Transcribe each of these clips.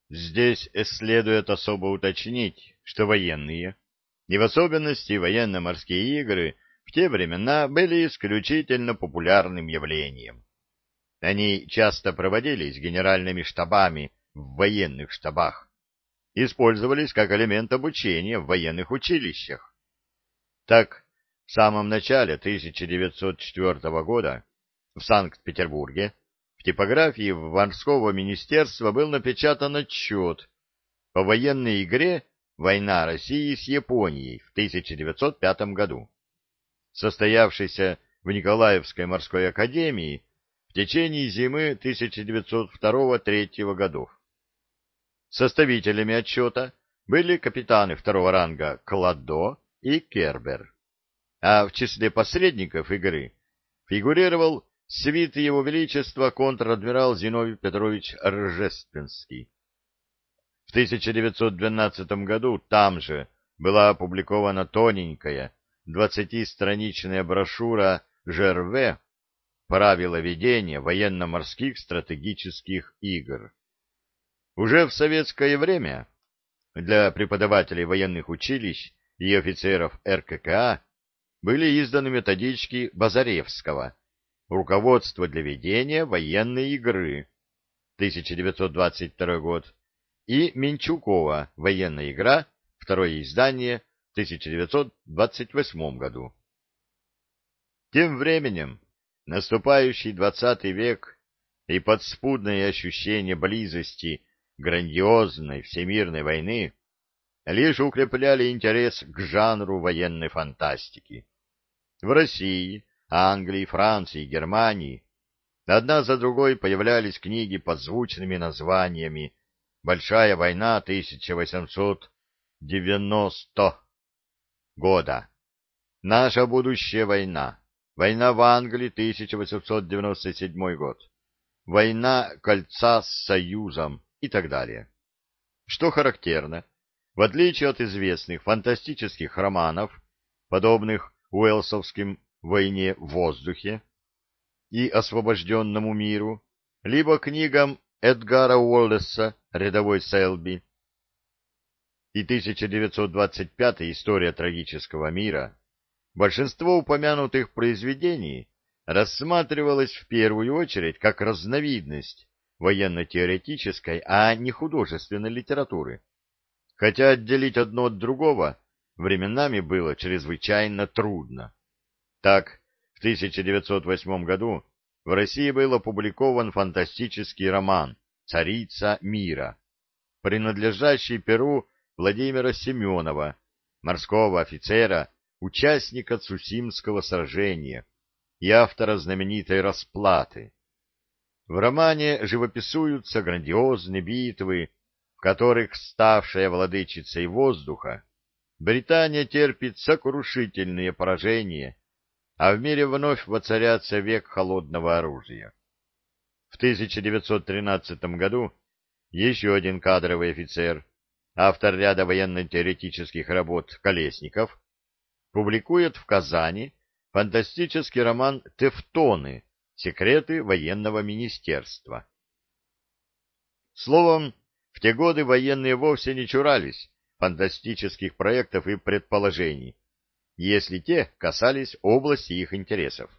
Здесь следует особо уточнить, что военные, и в особенности военно-морские игры, в те времена были исключительно популярным явлением. Они часто проводились генеральными штабами в военных штабах, использовались как элемент обучения в военных училищах. Так, в самом начале 1904 года в Санкт-Петербурге в типографии морского министерства был напечатан отчет по военной игре «Война России с Японией» в 1905 году, состоявшейся в Николаевской морской академии в течение зимы 1902-1903 годов. Составителями отчета были капитаны второго ранга Кладо и Кербер, а в числе посредников игры фигурировал свит Его Величества контр-адмирал Зиновий Петрович Ржественский. В 1912 году там же была опубликована тоненькая 20-страничная брошюра Жерве «Правила ведения военно-морских стратегических игр». Уже в советское время для преподавателей военных училищ и офицеров РККА были изданы методички Базаревского «Руководство для ведения военной игры» 1922 год и Менчукова «Военная игра», второе издание, в 1928 году. Тем временем наступающий XX век и подспудное ощущение близости грандиозной всемирной войны лишь укрепляли интерес к жанру военной фантастики. В России, Англии, Франции и Германии одна за другой появлялись книги под звучными названиями «Большая война 1890 года», «Наша будущая война», «Война в Англии 1897 год», «Война кольца с Союзом» и так далее. Что характерно, в отличие от известных фантастических романов, подобных уэллсовским «Войне в воздухе» и «Освобожденному миру», либо книгам Эдгара Уоллеса «Рядовой Селби» и 1925 «История трагического мира», большинство упомянутых произведений рассматривалось в первую очередь как разновидность военно-теоретической, а не художественной литературы, хотя отделить одно от другого временами было чрезвычайно трудно. Так, в 1908 году в России был опубликован фантастический роман «Царица мира», принадлежащий перу Владимира Семенова, морского офицера, участника Цусимского сражения и автора знаменитой «Расплаты». В романе живописуются грандиозные битвы, в которых ставшая владычицей воздуха, Британия терпит сокрушительные поражения, а в мире вновь воцарятся век холодного оружия. В 1913 году еще один кадровый офицер, автор ряда военно-теоретических работ Колесников, публикует в Казани фантастический роман «Тевтоны. Секреты военного министерства». Словом, в те годы военные вовсе не чурались фантастических проектов и предположений, если те касались области их интересов.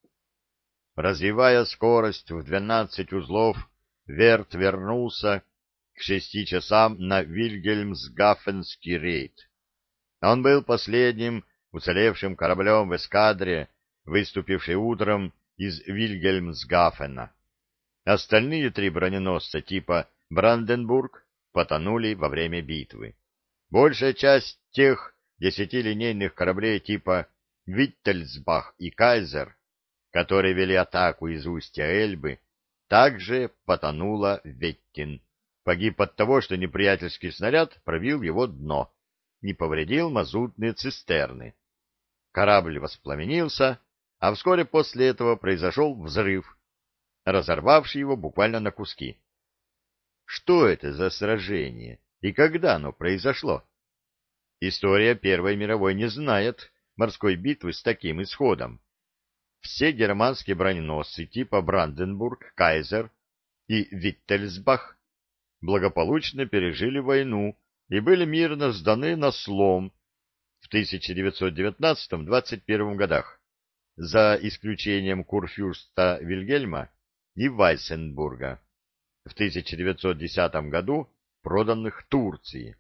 Развивая скорость в 12 узлов, Верт вернулся к 6 часам на Вильгельмсгафенский рейд. Он был последним уцелевшим кораблем в эскадре, выступившей утром из Вильгельмсгафена. Остальные 3 броненосца типа «Бранденбург» потонули во время битвы. Большая часть тех 10 линейных кораблей типа «Виттельсбах» и «Кайзер», которые вели атаку из устья Эльбы, также потонула в Веттин. Погиб от того, что неприятельский снаряд пробил его дно, не повредил мазутные цистерны. Корабль воспламенился, а вскоре после этого произошел взрыв, разорвавший его буквально на куски. Что это за сражение и когда оно произошло? История Первой мировой не знает морской битвы с таким исходом. Все германские броненосцы типа «Бранденбург», «Кайзер» и «Виттельсбах» благополучно пережили войну и были мирно сданы на слом в 1919-21 годах, за исключением Курфюрста Вильгельма и Вайсенбурга, в 1910 году проданных Турции.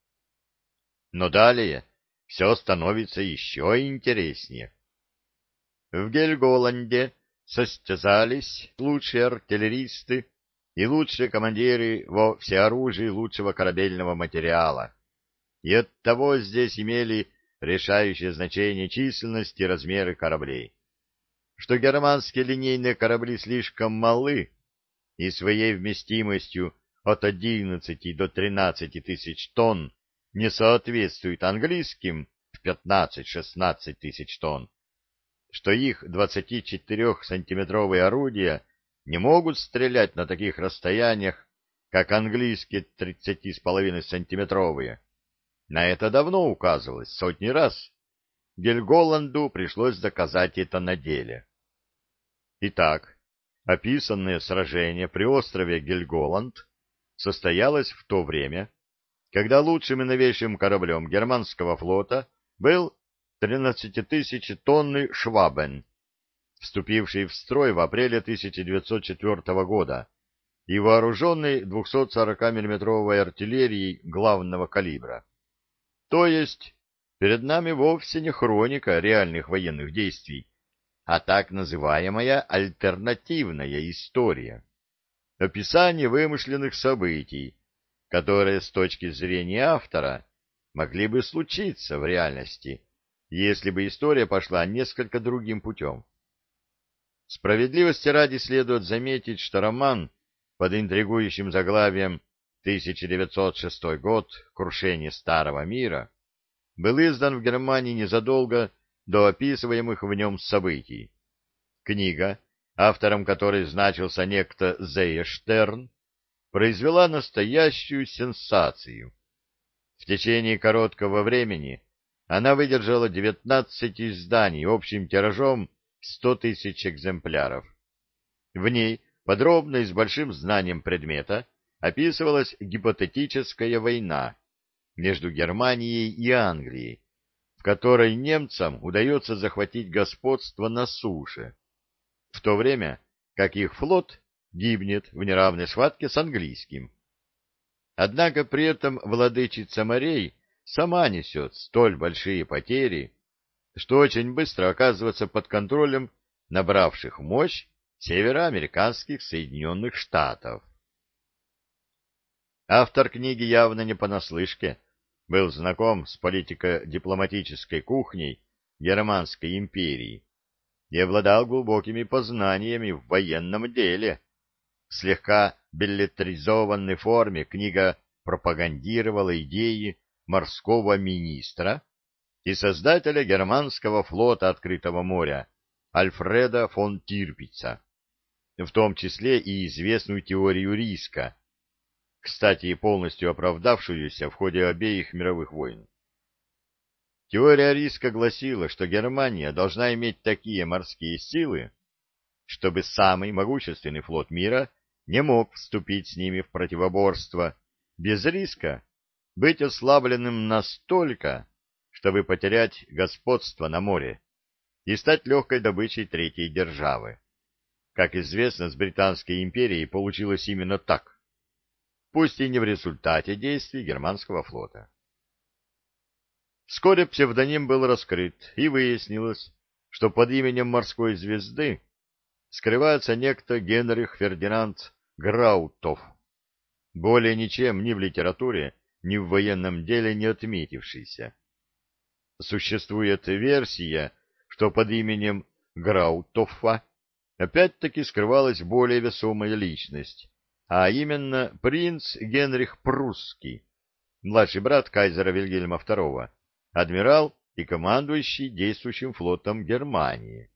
Но далее все становится еще интереснее. В Гельголанде состязались лучшие артиллеристы и лучшие командиры во всеоружии лучшего корабельного материала, и оттого здесь имели решающее значение численность и размеры кораблей. Что германские линейные корабли слишком малы и своей вместимостью от 11 до 13 тысяч тонн не соответствуют английским в 15-16 тысяч тонн, что их 24-сантиметровые орудия не могут стрелять на таких расстояниях, как английские 30,5-сантиметровые. На это давно указывалось сотни раз. Гельголанду пришлось доказать это на деле. Итак, описанное сражение при острове Гельголанд состоялось в то время, когда лучшим и новейшим кораблем германского флота был 13-тысячетонный «Швабен», вступивший в строй в апреле 1904 года и вооруженный 240 миллиметровой артиллерией главного калибра. То есть перед нами вовсе не хроника реальных военных действий, а так называемая альтернативная история, описание вымышленных событий, которые с точки зрения автора могли бы случиться в реальности, если бы история пошла несколько другим путем. Справедливости ради следует заметить, что роман под интригующим заглавием «1906 год. Крушение старого мира» был издан в Германии незадолго до описываемых в нем событий. Книга, автором которой значился некто Зейштерн, произвела настоящую сенсацию. В течение короткого времени она выдержала 19 изданий общим тиражом 100 тысяч экземпляров. В ней подробно и с большим знанием предмета описывалась гипотетическая война между Германией и Англией, в которой немцам удается захватить господство на суше, в то время как их флот гибнет в неравной схватке с английским. Однако при этом владычица морей сама несет столь большие потери, что очень быстро оказывается под контролем набравших мощь североамериканских Соединенных Штатов. Автор книги явно не понаслышке был знаком с политико-дипломатической кухней Германской империи и обладал глубокими познаниями в военном деле. В слегка беллетризованной форме книга пропагандировала идеи морского министра и создателя германского флота открытого моря Альфреда фон Тирпица, в том числе и известную теорию риска, кстати, полностью оправдавшуюся в ходе обеих мировых войн. Теория риска гласила, что Германия должна иметь такие морские силы, чтобы самый могущественный флот мира не мог вступить с ними в противоборство без риска быть ослабленным настолько, чтобы потерять господство на море и стать легкой добычей третьей державы. Как известно, с Британской империей получилось именно так, пусть и не в результате действий германского флота. Вскоре псевдоним был раскрыт, и выяснилось, что под именем морской звезды скрывается некто Генрих Фердинанд Граутов, более ничем ни в литературе, ни в военном деле не отметившийся. Существует версия, что под именем Граутофа опять-таки скрывалась более весомая личность, а именно принц Генрих Прусский, младший брат кайзера Вильгельма II, адмирал и командующий действующим флотом Германии.